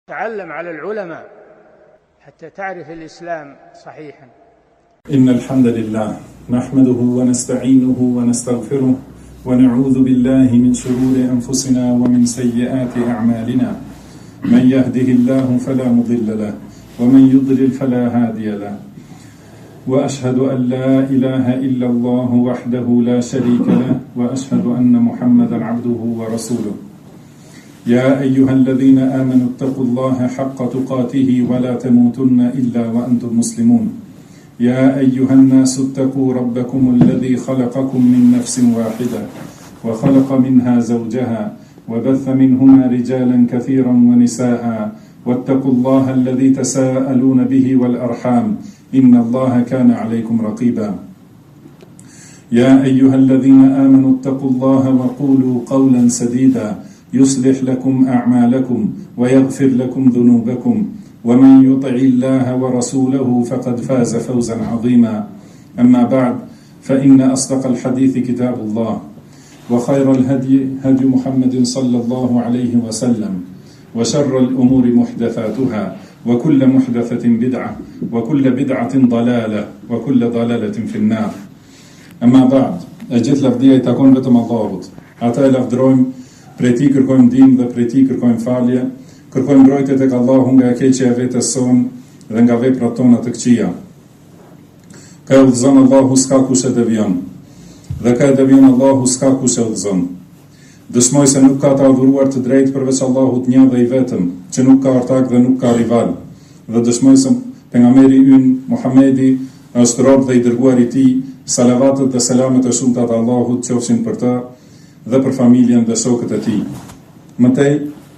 تعلم على العلماء حتى تعرف الإسلام صحيحا. إن الحمد لله نحمده ونستعينه ونستغفره ونعوذ بالله من شرور أنفسنا ومن سيئات أعمالنا. من يهده الله فلا مضل له ومن يضلل فلا هادي له، وأشهد أن لا إله إلا الله وحده لا شريك له، وأشهد أن محمدا عبده ورسوله. يا أيها الذين آمنوا اتقوا الله حق تقاته ولا تموتن إلا وأنتم مسلمون. يا أيها الناس اتقوا ربكم الذي خلقكم من نفس واحدة وخلق منها زوجها وبث منهما رجالا كثيرا ونساء، واتقوا الله الذي تساءلون به والأرحام إن الله كان عليكم رقيبا. يا أيها الذين آمنوا اتقوا الله وقولوا قولا سديدا يصلح لكم أعمالكم ويغفر لكم ذنوبكم، ومن يطع الله ورسوله فقد فاز فوزا عظيما. أما بعد، فإن أصدق الحديث كتاب الله، وخير الهدي هدي محمد صلى الله عليه وسلم، وشر الأمور محدثاتها، وكل محدثة بدعة، وكل بدعة ضلالة، وكل ضلالة في النار. أما بعد، أجت لفدية تكون بتم الله أتا لفدروم prej ti kërkojmë ndihmë dhe prej ti kërkojmë falje, kërkojmë mbrojtje tek Allahu nga e keqja e vetes sonë dhe nga veprat tona të këqija. Ka e udhëzon Allahu s'ka kush e devion, dhe ka e devion Allahu s'ka kush e udhëzon. Dëshmoj se nuk ka të adhuruar të drejtë përveç Allahut një dhe i vetëm, që nuk ka ortak dhe nuk ka rival. Dhe dëshmoj se pejgamberi ynë Muhamedi është rob dhe i dërguar i tij, salavatet dhe selamet e shumta të Allahut qofshin për ta dhe për familjen dhe shokët e tij. Mëtej,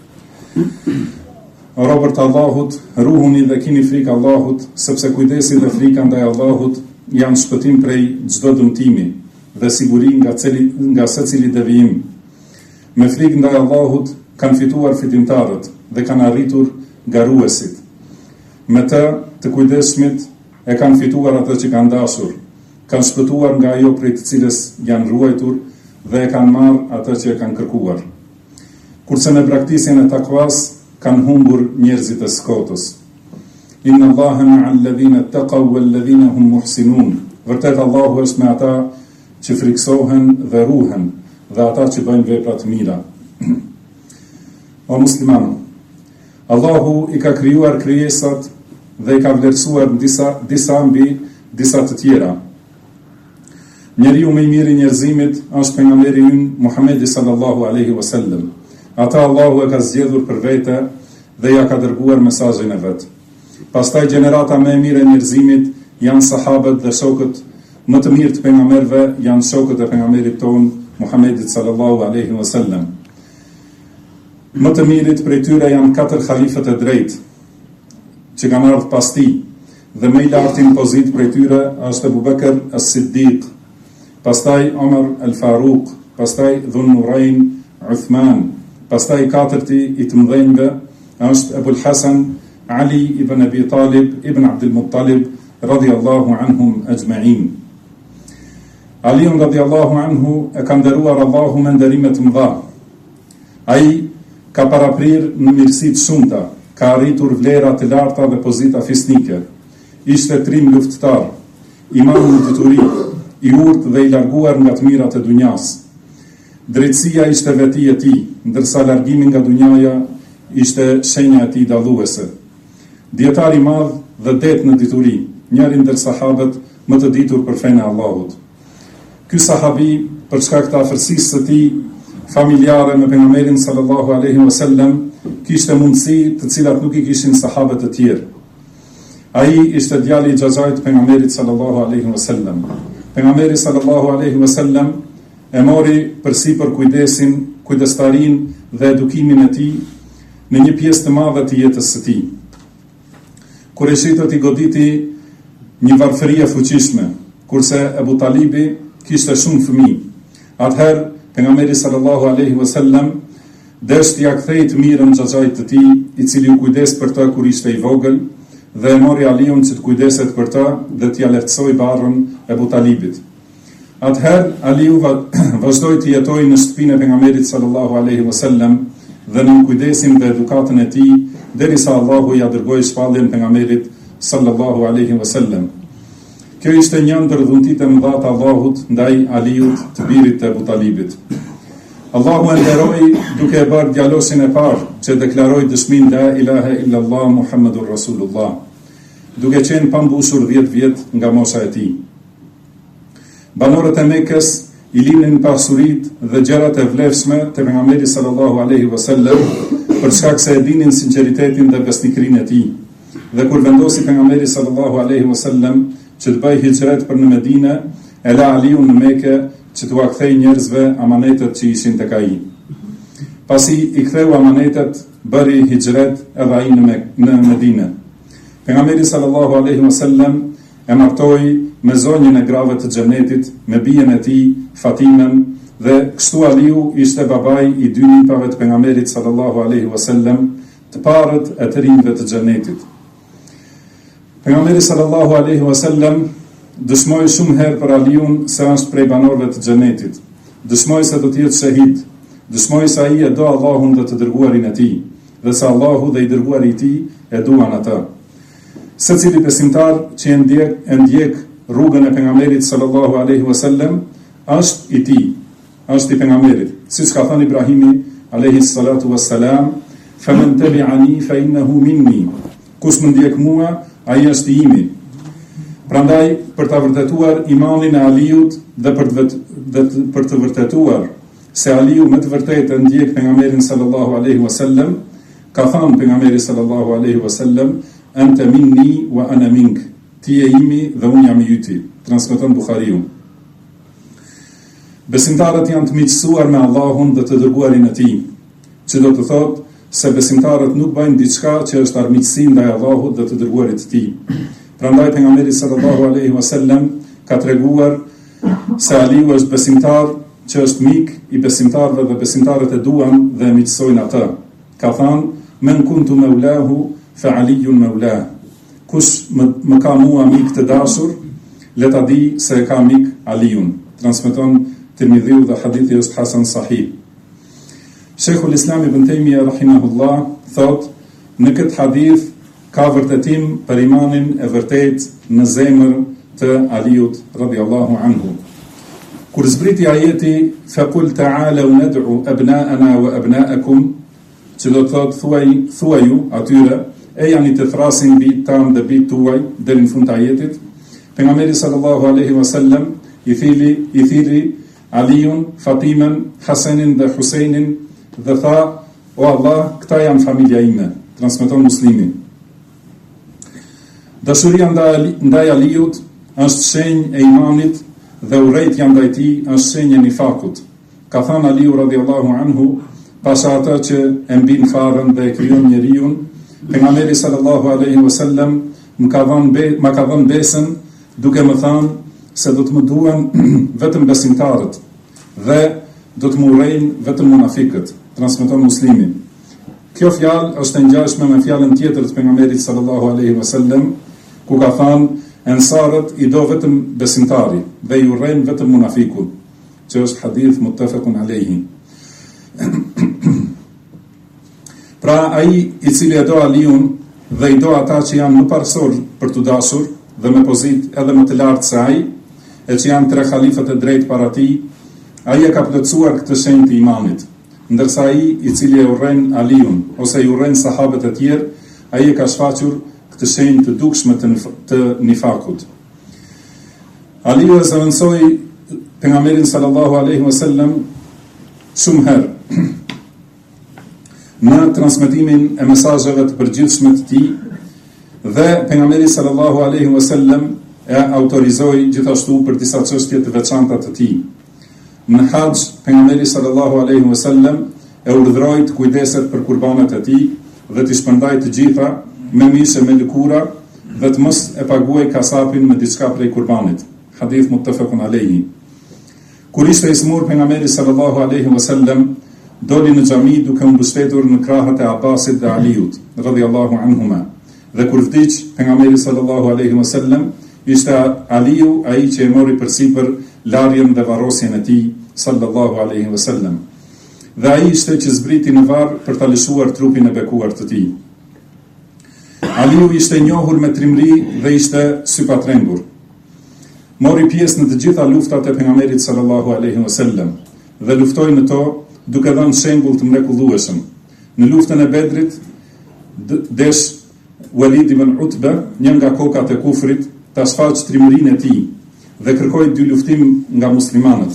o robërt Allahut, ruhuni dhe kini frikë Allahut, sepse kujdesi dhe frika ndaj Allahut janë shpëtim prej çdo dëmtimi dhe siguri nga secili devijim. Me frikë ndaj Allahut kanë fituar fitimtarët dhe kanë arritur garuesit. Me të kujdesshmit e kanë fituar atë që kanë dashur, kanë shpëtuar nga ajo prej të cilës janë ruajtur dhe e kanë marrë atë që e kanë kërkuar. Kurse në braktisjen e takvas kanë humbur njerëzit e skotës. Inna Allaha ma'al ladhina ittaqaw wal ladhina hum muhsinun. Vërtet Allahu është me ata që friksohen dhe ruhen dhe ata që bëjnë vepra të mira. O musliman, Allahu i ka krijuar krijesat dhe i ka vlerësuar disa mbi disa të tjera. Njeriu më i miri i njerëzimit është pejgamberi ynë Muhamedi sallallahu alaihi wasallam. Ata Allahu e ka zgjedhur për vete dhe ja ka dërguar mesazhin e vet. Pastaj gjenerata më e mirë e njerëzimit janë sahabët dhe shokët më të mirë të pejgamberëve janë shokët e pejgamberit ton Muhamedit sallallahu alaihi wasallam. Më të mirët prej tyre janë 4 halifët e drejtë që kanë ardhur pas tij, dhe më i larti në pozitë prej tyre është Abu Bakr as-Siddiq, pastaj Omar al-Faruq, pastaj Dhun Nurayn Uthman, pastaj katërti i të mëdhenjve është Abu al-Hasan Ali ibn Abi Talib ibn Abdul Muttalib radiyallahu anhum ajma'in. Ali radiyallahu anhu e ka nderuar Allahu me nderime të mëdha. Ai ka paraprir në mirësi të shumta, ka arritur vlera të larta dhe pozita fisnike. Ishte trim luftëtar, imam në dituri, i urtë dhe i larguar nga të mirat e dunjas. Drejtësia ishte veti e tij, ndërsa largimi nga dunjaja ishte shenja e tij dalluese. Dietar i madh dhe det në dituri, njëri ndër sahabët më të ditur për fenë e Allahut. Ky sahabi, për shkak të afërsisë së tij familjare me pejgamberin sallallahu alaihi wasallam, kishte mundësi të cilat nuk i kishin sahabët e tjerë. Ai ishte djali i xhaxhait të pejgamberit sallallahu alaihi wasallam. Pejgamberi sallallahu alaihi wasallam e mori përsipër kujdesin, kujdestarin dhe edukimin e tij në një pjesë të madhe të jetës së tij. Kureshitët i goditi një varfëri e fuqishme, kurse Abu Talibi kishte shumë fëmijë. Atëherë pejgamberi sallallahu alaihi wasallam deshti ja kthej të mirën xhaxhait të tij, i cili u kujdes për të kur ishte i vogël, dhe e mori Aliun që të kujdeset për ta dhe t'ja lehtësoj barrën e Abu Talibit. Atëherë Aliu vazhdoi të jetojë në shtëpinë e pejgamberit sallallahu alaihi wasallam dhe në kujdesin dhe edukatën e tij derisa Allahu ja dërgoi shpalljen pejgamberit sallallahu alaihi wasallam. Kjo ishte një ndër dhuntitë e mëdha të Allahut ndaj Aliut, të birit të Abu Talibit. Allahu e nderoi duke e bërë djalosin e parë që deklaroi dëshminë la ilaha illallah Muhammadur Rasulullah, duke qenë pambushur 10 vjet nga mosha e tij. Banorët e Mekës i linin pasuritë dhe gjërat e vlefshme të pejgamberit sallallahu alaihi wasallam për shkak se e dinin sinqeritetin dhe besnikrinë e tij. Dhe kur vendosi pejgamberi sallallahu alaihi wasallam që të bëj hijret për në Medinë, e la Aliun në Mekë që t'u kthej njerëzve amanetet që ishin tek ai. Pasi i ktheu amanetet, bëri hijret edhe ai në Medinë. Pejgamberi sallallahu alaihi wasallam e martoi me zonjën e grave të xhenetit, me bijen e tij Fatimen, dhe kështu Aliu ishte babai i 2 nipave të pejgamberit sallallahu alaihi wasallam, të parët e të rinjve të xhenetit. Pejgamberi sallallahu alaihi wasallam dëshmoi shumë herë për Aliun se është prej banorëve të xhenetit. Dëshmoi se do të jetë shahid. Dëshmoi se ai e do Allahun dhe të dërguarin e tij, dhe se Allahu dhe i dërguari i tij e duan atë. Secili besimtar që e ndjek rrugën e pejgamberit sallallahu alaihi wasallam është i tij, është i pejgamberit. Siç ka thënë Ibrahimi alayhi salatu wassalam, "Faman tabi'ani fa innahu minni." Kush më ndjek mua, ai është i imi. Prandaj, për ta vërtetuar imanin e Aliut dhe për të vërtetuar se Aliu me të vërtetë ndjek pejgamberin sallallahu alaihi wasallam, ka thënë pejgamberi sallallahu alaihi wasallam, "Anta minni wa ana mink." Ti je imi dhe unë jam i yti. Transmeton Buhariu. Besimtarët janë të miqësuar me Allahun dhe të dërguarin e tij, që do të thotë se besimtarët nuk bëjnë diçka që është armiqësi ndaj Allahut dhe të dërguarit të tij. Prandaj pejgamberi sallallahu alaihi wasallam ka treguar se Aliu është besimtar që është mik i besimtarëve dhe besimtarët e duan dhe e miqësojnë atë. Ka thënë: "Men kuntu maulahu fa Aliyun maulah." Kush më ka mua mik të dashur, le ta di se e ka mik Aliun. Transmeton Tirmidhiu dhe hadithi është hasan sahih. Sheikhul Islam Ibn Taymiyah rahimahullah thot, në këtë hadith ka vërtetim për imanin e vërtet në zemër të Aliut radhiyallahu anhu. Kur zbriti ajeti "Faqul ta'alu nad'u abna'ana wa abna'akum", që do të thotë thuaju atyre, e janë të thrasin bijt tan dhe bijt tuaj, deri në fund të ajetit, pejgamberi sallallahu alaihi wasallam i thiri Aliun, Fatimen, Hasanin dhe Husejnin dhe tha: "O Allah, këta janë familja ime." Transmeton Muslimi. Dashuria ndaj Aliut është shenjë e imanit dhe urrejtja ndaj tij është shenjë e nifakut. Ka thënë Aliu radhiyallahu anhu, pas atë që e mbin farën dhe e krijon njeriu, pejgamberi sallallahu alaihi wasallam më ka dhënë besën, duke më thënë se do të më duan vetëm besimtarët dhe do të më urrejnë vetëm munafikët. Transmeton Muslimi. Kjo fjalë është e ngjashme me fjalën tjetër të pejgamberit sallallahu alaihi wasallam, ku ka thënë: "Ensarët i do vetëm besimtari dhe i urrejnë vetëm munafikun", që është hadith muttafaqun alaihi. Pra ai i cili e do Aliun dhe i do ata që janë më parsor për të dashur dhe me pozitë edhe më të lartë se ai, e që janë 3 halifët e drejtë para tij, ai e ka plotësuar këtë shenjë të imanit. Ndërsa ai i cili e urren Aliun ose i urren sahabët e tjerë, ai e ka shfaqur këtë shenjë të dukshme të nifakut. Aliu e zëvendësoi pejgamberin sallallahu alaihi wasallam shumë herë në transmetimin e mesazheve të përgjithshme të tij, dhe pejgamberi sallallahu alaihi wasallam e autorizoi gjithashtu për disa çështje të veçanta të tij. Në Hax, pejgamberi sallallahu alaihi wasallam e urdhëroi të kujdeset për kurbanet e tij dhe të shpërndajë të gjitha me mishe me lëkura dhe të mos e paguaj kasapin me diçka prej kurbanit. Hadith muttafaqun alaihi. Kur ishte i smur pejgamberi sallallahu alaihi wasallam doli në xhami duke u mbështetur në krahët e Abbasit dhe Aliut radhiyallahu anhuma. Dhe kur vdiq pejgamberi sallallahu alaihi wasallam, ishte Aliu ai që e mori përsipër larjen dhe varrosjen e tij sallallahu alaihi wasallam. Dhe ai ishte që zbriti në varr për ta lëshuar trupin e bekuar të tij. Aliu ishte njohur me trimëri dhe ishte sypatrengur. Mori pjesë në të gjitha luftat e pejgamberit sallallahu alaihi wasallam dhe luftoi në to duke dhënë shembull të mrekullueshëm. Në luftën e Bedrit desh Walid ibn Utba, një nga kokat e kufrit, ta shfaq trimërinë e tij dhe kërkoi dy luftim nga muslimanët.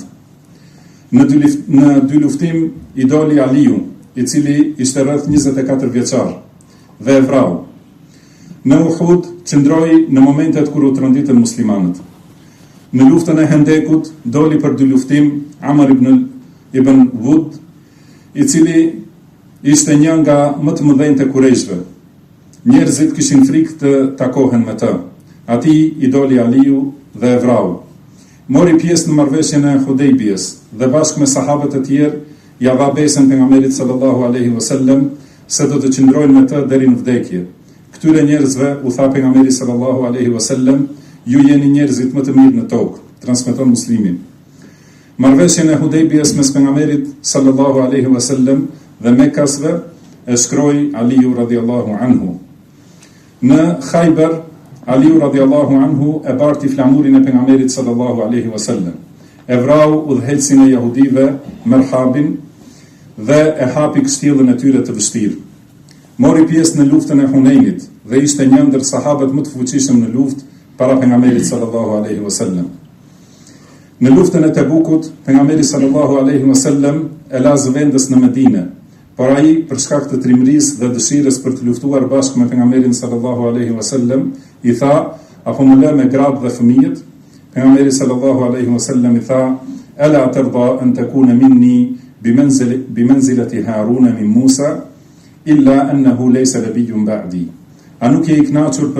Në dy luftim i doli Aliu, i cili ishte rreth 24 vjeçar dhe e vrau. Në Uhud qëndroi në momentet kur u tronditën muslimanët. Në luftën e Hendekut doli për dy luftim Amr ibn Wud, i cili ishte një nga më të mëdhenjtë e Kurejshve. Njerëzit kishin frikë të takohen me të. Ati i doli Aliu dhe e vrau. Mori pjesë në marrëveshjen e Hudejbijes dhe bashkë me sahabët e tjerë ja dha besën pejgamberit sallallahu alaihi wasallam se do të qëndrojnë me të deri në vdekje. Këtyre njerëzve u tha pejgamberi sallallahu alaihi wasallam, ju jeni njerëzit më të mirë në tokë, transmeton Muslimin. Marrëveshjen e Hudejbijes mes pejgamberit sallallahu alaihi wasallam dhe Mekasve e shkroi Aliu radhiyallahu anhu. Në Khaybar, Aliu radhiyallahu anhu e barti flamurin e pejgamberit sallallahu alaihi wasallam. E vrau udhëheqësin e jahudive Merhabin dhe e hapi kështjellën e tyre të vështirë. Mori pjesë në luftën e Hunenit dhe ishte një ndër sahabët më të fuqishëm në luftë para pejgamberit sallallahu alaihi wasallam. Në luftën e Tebukut, pejgamberi sallallahu alaihi wasallam e la zëvendës në Medinë, por ai për shkak të trimërisë dhe dëshirës për të luftuar bashkë me pejgamberin sallallahu alaihi wasallam, i tha, apo më lë me gratë dhe fëmijët? Pejgamberi sallallahu alaihi wasallam i tha, ala tarda an takuna minni bimanzilati Haruna min Musa, illa annahu laysa nabiyyun ba'di. A nuk je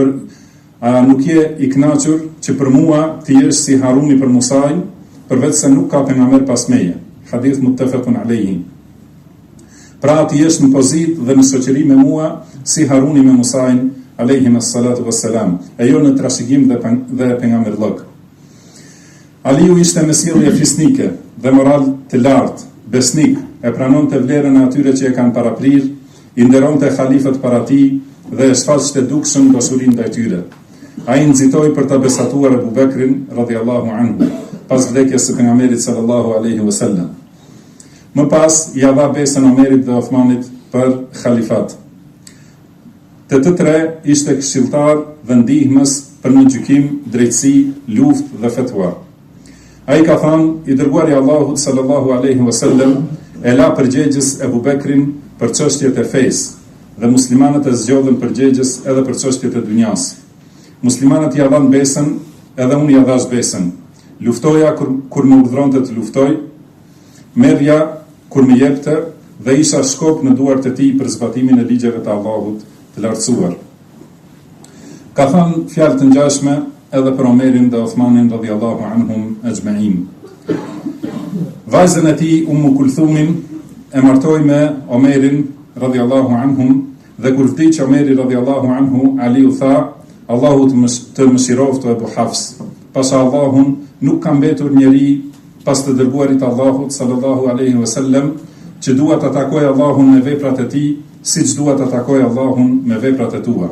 i kënaqur që për mua ti jesh si Haruni për Musajin, përveç se nuk ka pejgamber pas meje. Hadith muttafaqun alayhi. Pra ti jesh në pozitë dhe në shoqëri me mua si Haruni me Musajin alayhi salatu wassalam, e jo në trashëgim dhe pejgamberllok. Aliu ishte me sjellje fisnike dhe moral të lartë, besnik, e pranonte vlerën e atyre që e kanë paraprirë, i nderonte halifët para tij dhe e shfaqte dukshëm dashurinë ndaj tyre. Ai nxitoi për ta besatuar Abu Bekrin radhiyallahu anhu pas vdekjes së pejgamberit sallallahu alaihi wasallam. Më pas ia dha besën Omerit dhe Uthmanit për halifat. Të tre ishte këshilltar dhe ndihmës për në gjykim, drejtësi, luftë dhe fetva. Ai ka thënë, i dërguari i Allahut sallallahu alaihi wasallam e la përgjegjës Abu Bekrin për çështjet e fesë dhe muslimanët e zgjodhen përgjegjës edhe për çështjet e dunjas. Muslimanët ja dhanë besën, edhe unë ja dhash besën. Luftoja kur më urdhëronte të luftoj, merrja kur më jepte dhe isha shkop në duart e tij për zbatimin e ligjeve të Allahut të lartësuar. Ka thënë fjalë të ngjashme edhe për Omerin dhe Uthmanin radhiyallahu anhum ajma'in. Vajzën e tij Kulthumin e martoi me Omerin radhiyallahu anhum dhe kur vdiq Omeri radhiyallahu anhu, Ali u tha, Allahu të mëshiroftë Ebu Hafs. Pasha Allahun nuk ka mbetur njeri pas të dërguarit Allahut sallallahu alaihi wasallam që dua të takoj Allahun me veprat e tij, siç dua të takoj Allahun me veprat e tua.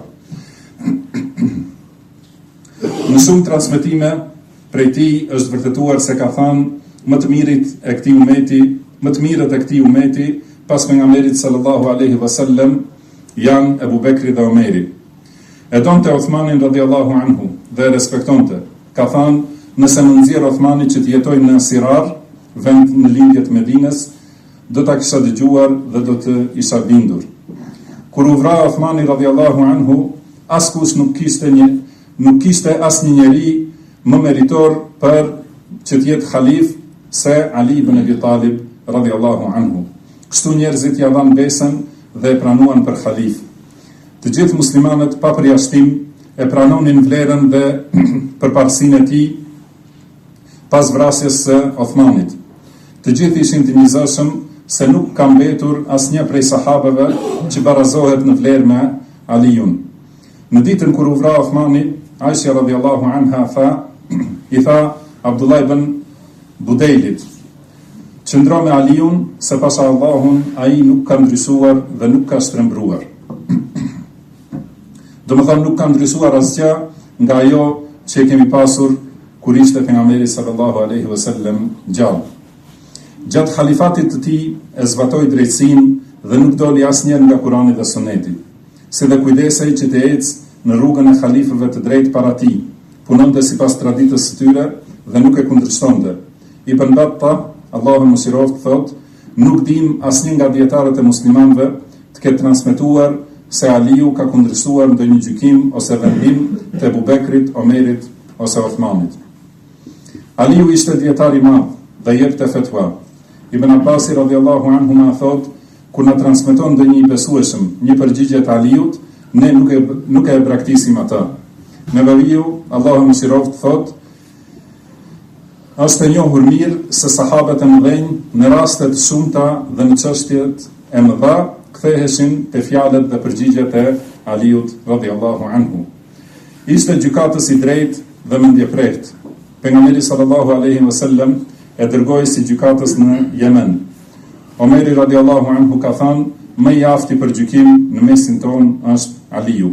Në shumë transmetime prej tij është vërtetuar se ka thënë më të mirët e këtij umeti pas pejgamberit sallallahu alaihi wasallam janë Abu Bekri dhe Omeri. E donte Uthmanin radhiyallahu anhu dhe e respektonte. Ka thënë, nëse më nxjerr Uthmani që të jetoj në Sirar, vend në lindje të Medinës, do ta kisha dëgjuar dhe do të isha bindur. Kur u vra Uthmani radhiyallahu anhu, askush nuk kishte asnjë njeri më meritor për që të jetë halif se Ali ibn Abi Talib radhiyallahu anhu. Kështu njerëzit ja dhanë besën dhe e pranuan për halif. Të gjithë muslimanët pa përjashtim e pranonin vlerën dhe përparësinë e tij pas vrasjes së Uthmanit. Të gjithë ishin të njohshëm se nuk ka mbetur asnjë prej sahabeve që barazohet në vlerë me Aliun. Në ditën kur u vra Uthmani, Aisha radhiyallahu anha i tha Abdullah ibn Budejlit, qëndro me Aliun, se pasha Allahun ai nuk ka ndryshuar dhe nuk ka shtrembruar. Domethënë nuk ka ndryshuar asgjë nga ajo që e kemi pasur kur ishte pejgamberi sallallahu alaihi wasallam gjallë. Gjatë halifatit të tij e zbatoi drejtësinë dhe nuk doli asnjëherë nga Kurani dhe Suneti, si dhe kujdesej që të ecë në rrugën e halifëve të drejtë para tij, punonte sipas traditës së tyre dhe nuk e kundërshtonte. Ibn Battah, Allahu mëshiroft, thotë, nuk dim asnjë nga dietarët e muslimanëve të ketë transmetuar se Aliu ka kundërshtuar ndonjë gjykim ose vendim të Abu Bekrit, Omerit ose Uthmanit. Aliu ishte dietar i madh dhe jepte fetva. Ibn Abbas radhiyallahu anhu ma thot, kur na transmeton ndonjë i besueshëm një përgjigje të Aliut, ne nuk e braktisim atë. Nevaviu, Allahu mëshiroft, thot, është e njohur mirë se sahabët e mëdhenj në rastet shumta dhe në çështjet e mëdha ktheheshin te fjalët dhe përgjigjet e Aliut radhiyallahu anhu. Ishte gjykatës i drejtë dhe mendjeprehtë. Pejgamberi sallallahu alaihi wasallam e dërgoi si gjykatës në Yemen. Omeri radhiyallahu anhu ka thënë, më i afti për gjykim në mesin tonë është Aliu.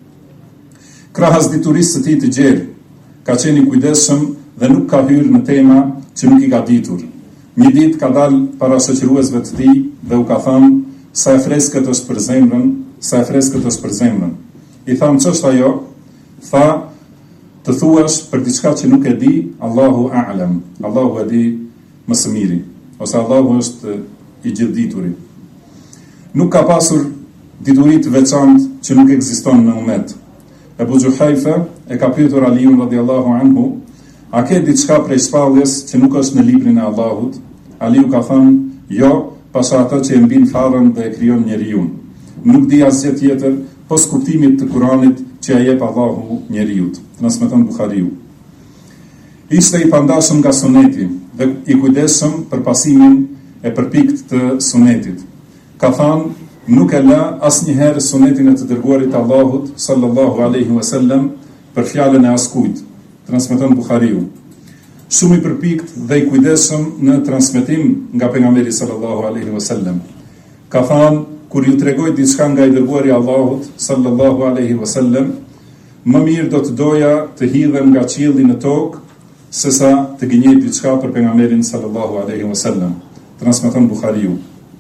Krahas diturisë së tij të gjerë, ka qenë i kujdesshëm dhe nuk ka hyrë në tema që nuk i ka ditur. Një ditë ka dalë para shoqëruesve të tij dhe u ka thënë, sa e freskët është për zemrën, sa e freskët është për zemrën. I thamë, ç'është ajo? Tha, të thuash për diçka që nuk e di, Allahu a'lam. Allahu e di më së miri, ose Allahu është i gjithdituri. Nuk ka pasur dituri të veçantë që nuk ekziston në umet. Ebu Gjuhajfe e ka pyetur Aliun radhiyallahu anhu, a ke diçka prej shpalljes që nuk është në librin e Allahut? Aliu ka thënë, jo, pasha ato që e mbin farën dhe e krijon njeriu. Nuk di asgjë tjetër pos kuptimit të Kuranit që ja jep Allahu njeriu. Transmeton Buhariu. Ishte i pandashëm nga suneti dhe i kujdesshëm për pasimin e përpikt të sunetit. Ka thënë, nuk e la asnjëherë sunetin e të dërguarit Allahut sallallahu alaihi wasallam për fjalën e askujt. Transmeton Buhariu. Shumë i përpikt dhe i kujdesshëm në transmetim nga pejgamberi sallallahu alaihi wasallam. Ka thënë, kur ju tregoj diçka nga i dërguari Allahut sallallahu alaihi wasallam, më mirë do të doja të hidhem nga qielli në tokë sesa të gënjej diçka për pejgamberin sallallahu alaihi wasallam. Transmeton Buhariu.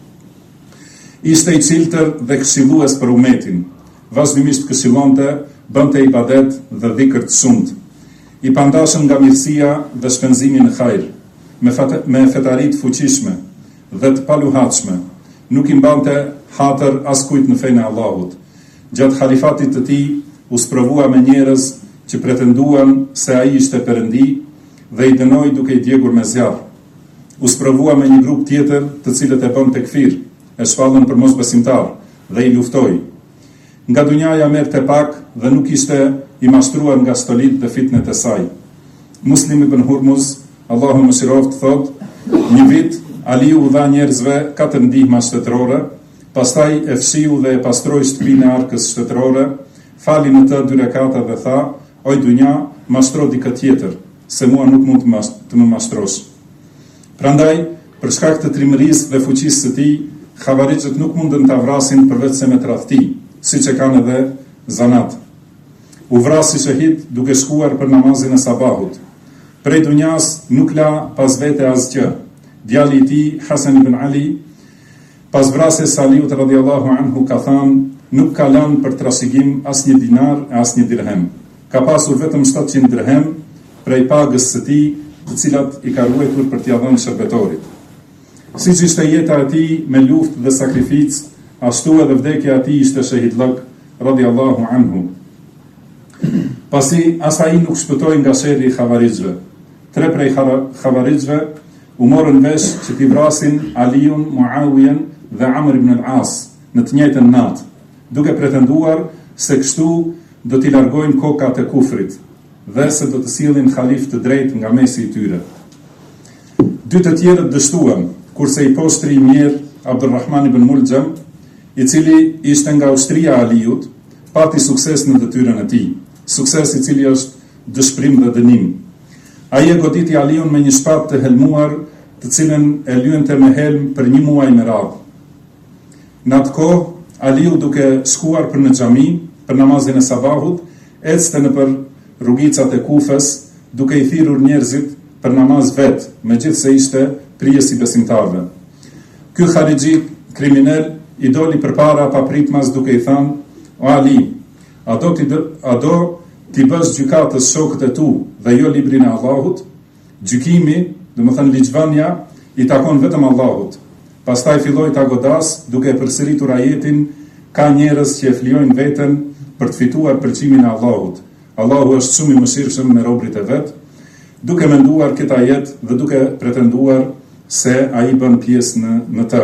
Ishte i ciltër dhe këshillues për umetin. Vazhdimisht këshillonte, bënte ibadet dhe dhikr të shumt. I pandashëm nga mirësia dhe shpenzimi në hajër, me fetari të fuqishme dhe të paluhatshme. Nuk i mbante hatër askujt në fenë e Allahut. Gjatë halifatit të tij u sprovua me njerëz që pretenduan se ai ishte perëndi dhe i dënoi duke i djegur me zjarr. U sprovua me një grup tjetër të cilët e bën tekfir, e shpallën për mosbesimtar dhe i luftoi. Nga dunjaja merrte pak dhe nuk ishte i mashtruar nga stolit dhe fitnet e saj. Muslim ibn Hurmuz, Allahu mëshiroft, thot, një vit Aliu u dha njerëzve 4 ndihma shtetërore, pastaj e fshiu dhe e pastroi shtëpinë e arkës shtetërore, fali në të 2 rekata dhe tha, oj dunja, mashtro dikë tjetër, se mua nuk mund të më mashtrosh. Prandaj, për shkak të trimërisë dhe fuqisë së tij, Xhavarixët nuk mundën ta vrasin përveç se me tradhti, siç e kanë edhe zanat. U vrasi shahid duke shkuar për namazin e sabahut. Prej dunjas nuk la pas vete asgjë. Djali i tij, Hasan ibn Ali, pas vrasjes së Aliut radhiyallahu anhu, ka thënë, nuk ka lënë për trashëgim asnjë dinar e asnjë dirhem. Ka pasur vetëm 700 dirhem prej pagës së tij, të cilat i ka ruajtur për t'i dhënë shërbetorit. Siç ishte jeta e tij me luftë dhe sakrificë, ashtu edhe vdekja e tij ishte shahidllok radhiyallahu anhu. Pasi asaj nuk shpëtoi nga sherri i Xhavarixëve. 3 prej Xhavarixëve u morën vesh që t'i vrasin Aliun, Muawiyen dhe Amr ibn al-As në të njëjtën natë, duke pretenduar se kështu do t'i largojnë kokat e kufrit dhe se do të sillin halif të drejtë nga mesi i tyre. 2 të tjerët dështuan, kurse i poshtri i mirë Abdulrahman ibn Muljam, i cili ishte nga ushtria e Aliut, pati sukses në detyrën e tij, sukses i cili është dëshpërim dhe dënim. Ai e goditi Aliun me një shpatë të helmuar, të cilën e lyente me helm për 1 muaj me radhë. Në atë kohë, Aliu duke shkuar për në xhami, për namazin e sabahut, ecte nëpër rrugicat e Kufës, duke i thirrur njerëzit për namaz vetë, megjithse ishte prijes i besimtarëve. Ky Harixhi kriminal i doli përpara papritmas duke i thënë: "O Ali, a do ti bësh gjykatës shokët e tu dhe jo librin e Allahut? Gjykimi, domethënë ligjvënia, i takon vetëm Allahut." Pastaj filloi ta godas duke përsëritur ajetin: "Ka njerëz që e flijojnë veten për të fituar pëlqimin e Allahut. Allahu është shumë i mëshirshëm me robërit e vet", duke menduar këtë ajet dhe duke pretenduar se ai bën pjesë në të.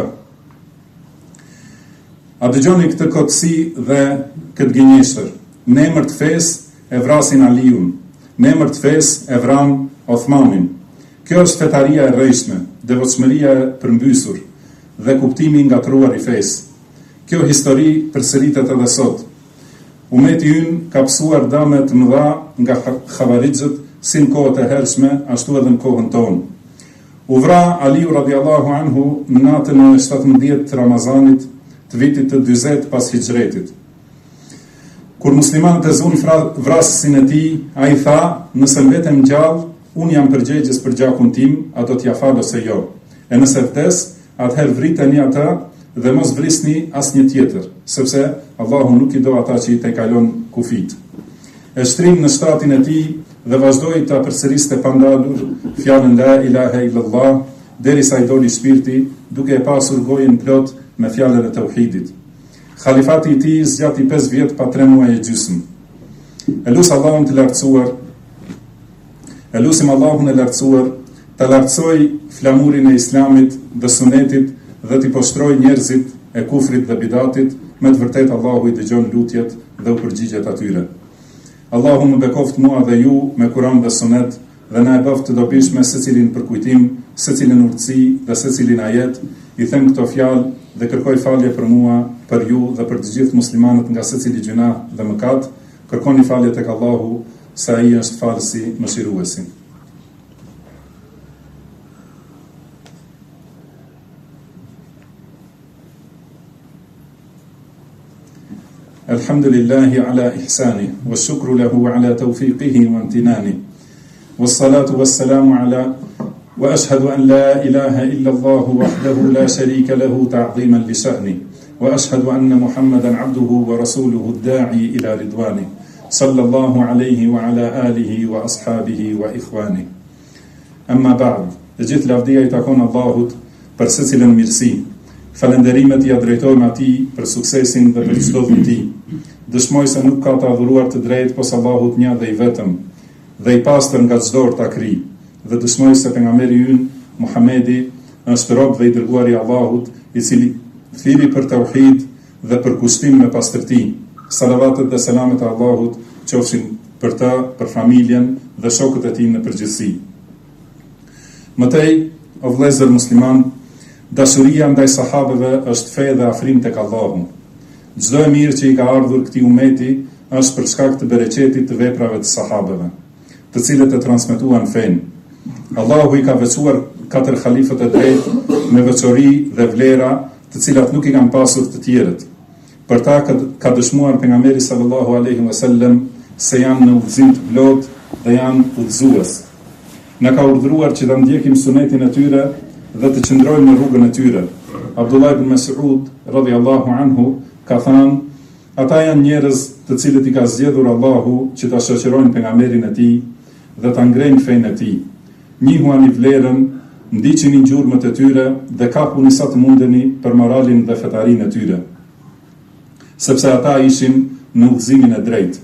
A dëgjoni këtë kotësi dhe këtë gënjeshtër? Në emër të fesë e vrasin Aliun, në emër të fesë e vran Othmanin. Kjo është fetaria e rrejshme, devotshmëria e përmbysur dhe kuptimi i ngatruar i fesë. Kjo histori përsëritet edhe sot. Umeti ynë ka pësuar dëme të mëdha nga Khavarixhët si në kohët e hershme, ashtu edhe në kohën tonë. U vra Aliu radiallahu anhu në natën e 17 të Ramazanit të vitit të 40 pas hijretit. Kur muslimanët e zunë vrasësin e tij, ai tha: "Nëse mbetem gjallë, unë jam përgjegjës për gjakun tim, a do t'ja falë ose jo. E nëse vdes, atëherë vriteni ata dhe mos vrisni asnjë tjetër, sepse Allahu nuk i do ata që i tejkalon kufit." E shtrim në shtatin e tij dhe vazhdoi ta përsëriste pandalur fjalën la ilaha illallah derisa i doli shpirti, duke e pasur gojën plot me fjalën e tauhidit. Khalifati i tij zgjati 5 vjet pa 3 muaj e gjysmë. Elusim Allahun e lartësuar të lartësoj flamurin e islamit dhe sunetit dhe t'i poshtroj njerëzit e kufrit dhe bidatit, me të vërtet Allahu i dëgjon lutjet dhe u përgjigjet atyre. Allahu më bekoft mua dhe ju me Kur'an dhe sunet dhe na e bëft të dobishme secilin përkujtim, secilin urtësi dhe secilin ajet. I them këto fjalë dhe kërkoj falje për mua, për ju dhe për të gjithë muslimanët nga secili gjuna dhe mëkat. Kërkoni falje tek Allahu, se ai është falësi mëshiruesi. Alhamdulillahi ala ihsani, wa shukru lahu ala tawfiqihi wa imtinani, wa salatu wa salamu ala, wa ashhadu an la ilaha illa Allahu wahdahu la sharika lahu ta'ziman li sha'ni, wa ashhadu anna Muhammadan abduhu wa rasuluhu ad-da'i ila ridwani, sallallahu alayhi wa ala alihi wa ashabihi wa ikhwani. Amma ba'd, dhe gjithë lavdia i takon Allahut për secilën mirësi. Falënderimet i drejtojmë atij për suksesin dhe për çdo viti. Dëshmoj se nuk ka të adhuruar të drejtë pos Allahut një dhe i vetëm, dhe i pastër nga çdo ortakri. Dhe dëshmoj se pejgamberi ynë Muhamedi është rob dhe i dërguar i Allahut, i cili thiri për tauhid dhe për kushtim me pastërti. Salavatet dhe selamet e Allahut qofshin për të, për familjen dhe shokët e tij në përgjithësi. Mëtej, o vëllezër musliman, dashuria ndaj sahabeve është fe dhe afrim tek Allahu. Çdo e mirë që i ka ardhur këtij umeti është për shkak të bereqetit të veprave të sahabeve, të cilët e transmetuan fen. Allahu i ka veçuar 4 khalifët e drejtë me veçori dhe vlera të cilat nuk i kanë pasur të tjerët. Për ta ka dëshmuar pejgamberi sallallahu alaihi wasallam se janë në udhëzim të plot dhe janë udhëzues. Na ka urdhëruar që ta ndjekim sunetin e tyre dhe të qëndrojmë në rrugën e tyre. Abdullah ibn Mas'ud radhiyallahu anhu ka thënë: ata janë njerëz të cilët i ka zgjedhur Allahu që ta shoqërojnë pejgamberin e tij dhe ta ngrejnë fenë e tij. Njihuani vlerën, ndiqini gjurmët e tyre dhe kapuni sa të mundeni për moralin dhe fetarinë e tyre, sepse ata ishin në udhëzimin e drejtë.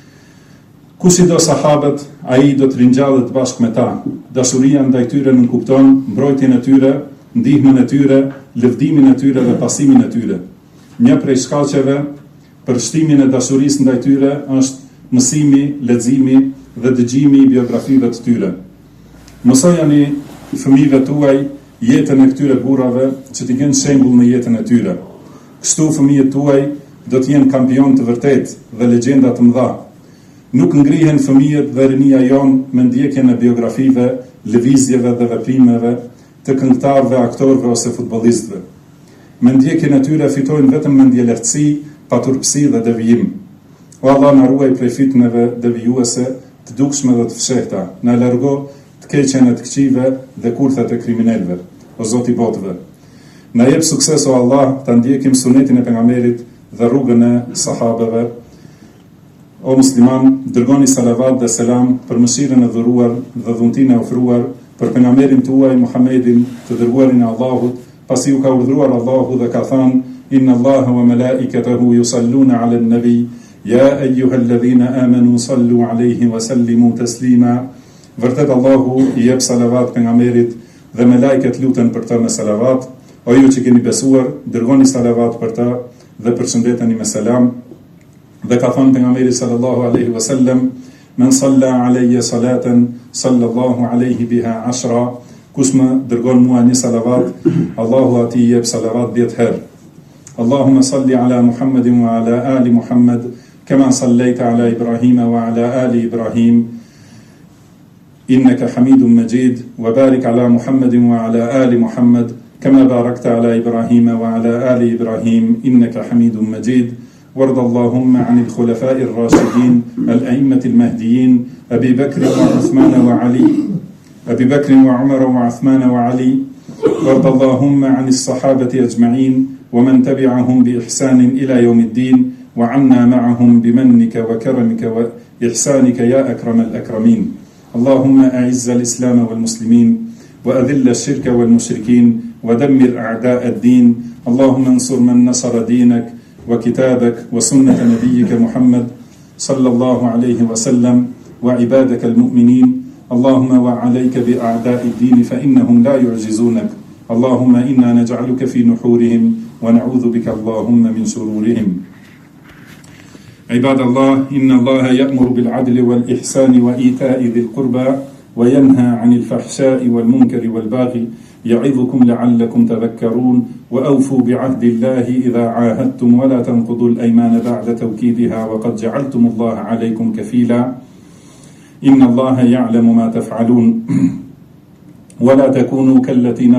Kush i do sahabët, ai do të ringjallet bashkë me ta. Dashuria ndaj tyre nënkupton mbrojtjen e tyre, ndihmën e tyre, lëvdimin e tyre dhe pasimin e tyre. Një prej shkaqeve për shtimin e dashurisë ndaj tyre është mësimi, leximi dhe dëgjimi i biografive të tyre. Mësojani fëmijëve tuaj jetën e këtyre burrave që t'i kenë shembull në jetën e tyre. Kështu fëmijët tuaj do të jenë kampion të vërtetë dhe legjenda të mëdha. Nuk ngrihen fëmijët dhe rinia jon me ndjekjen e biografive, lëvizjeve dhe veprimeve të këngëtarëve, aktorëve ose futbollistëve. Me ndjekjen e tyre fitojnë vetëm mendjelertësi, paturpsi dhe devijim. O Allah, na ruaj prej fitneve devijuese të dukshme dhe të fshehta, na largo të keqen e të këqive dhe kurthat e kriminalëve, o Zoti i botëve. Na jep sukses o Allah të ndjekim sunetin e pejgamberit dhe rrugën e sahabeve. O musliman, dërgoni salavat dhe selam për mëshirën e dhuruar dhe dhuntinë e ofruar për pejgamberin tuaj Muhammedin, të dërguarin e Allahut, pasi ju ka urdhëruar Allahu dhe ka thënë: Inna Allaha wa malaikatahu yusalluna 'alan nabi ya ayyuhalladhina amanu sallu 'alayhi wa sallimu taslima. Vërtet Allahu i jep salavat pejgamberit dhe me lajket luten për të me salavat. O ju që keni besuar, dërgoni salavat për të dhe përshëndeteni me selam. Dhe ka thënë pejgamberi sallallahu alaihi wasallam: Men salla alayya salatan sallallahu alaihi biha 10. Kush më dërgon mua një salavat, Allahu atij jep salavat 10 herë. Allahumma salli ala Muhammadin wa ala ali Muhammad kama sallaita ala Ibrahim wa ala ali Ibrahim innaka Hamidum Majid, wa barik ala Muhammadin wa ala ali Muhammad kama barakta ala Ibrahim wa ala ali Ibrahim innaka Hamidum Majid. وارض اللهم عن الخلفاء الراشدين الأئمة المهديين أبي بكر وعمر وعثمان وعلي. وارض اللهم عن الصحابة أجمعين ومن تبعهم بإحسان إلى يوم الدين وعنا معهم بمنك وكرمك وإحسانك يا أكرم الأكرمين. اللهم أعز الإسلام والمسلمين وأذل الشرك والمشركين ودمر أعداء الدين. اللهم انصر من نصر دينك وكتابك وسنة نبيك محمد صلى الله عليه وسلم وعبادك المؤمنين. اللهم وعليك بأعداء الدين فإنهم لا يعجزونك. اللهم إنا نجعلك في نحورهم ونعوذ بك اللهم من شرورهم. عباد الله، إن الله يأمر بالعدل والإحسان وإيتاء ذي القربى وينهى عن الفحشاء والمنكر والبغي يعظكم لعلكم تذكرون. وأوفوا بعهد الله إذا عاهدتم ولا تنقضوا الأيمان بعد توكيدها وقد جعلتم الله عليكم كفيلا. إن الله يعلم ما تفعلون. ولا تكونوا كالتي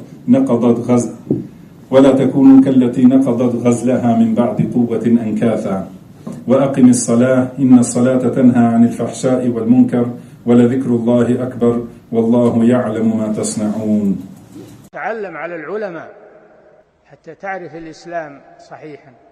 نقضت غزلها من بعد قوة أنكاثا. وأقم الصلاة إن الصلاة تنهى عن الفحشاء والمنكر ولذكر الله أكبر والله يعلم ما تصنعون. تعلم على العلماء حتى تعرف الإسلام صحيحا.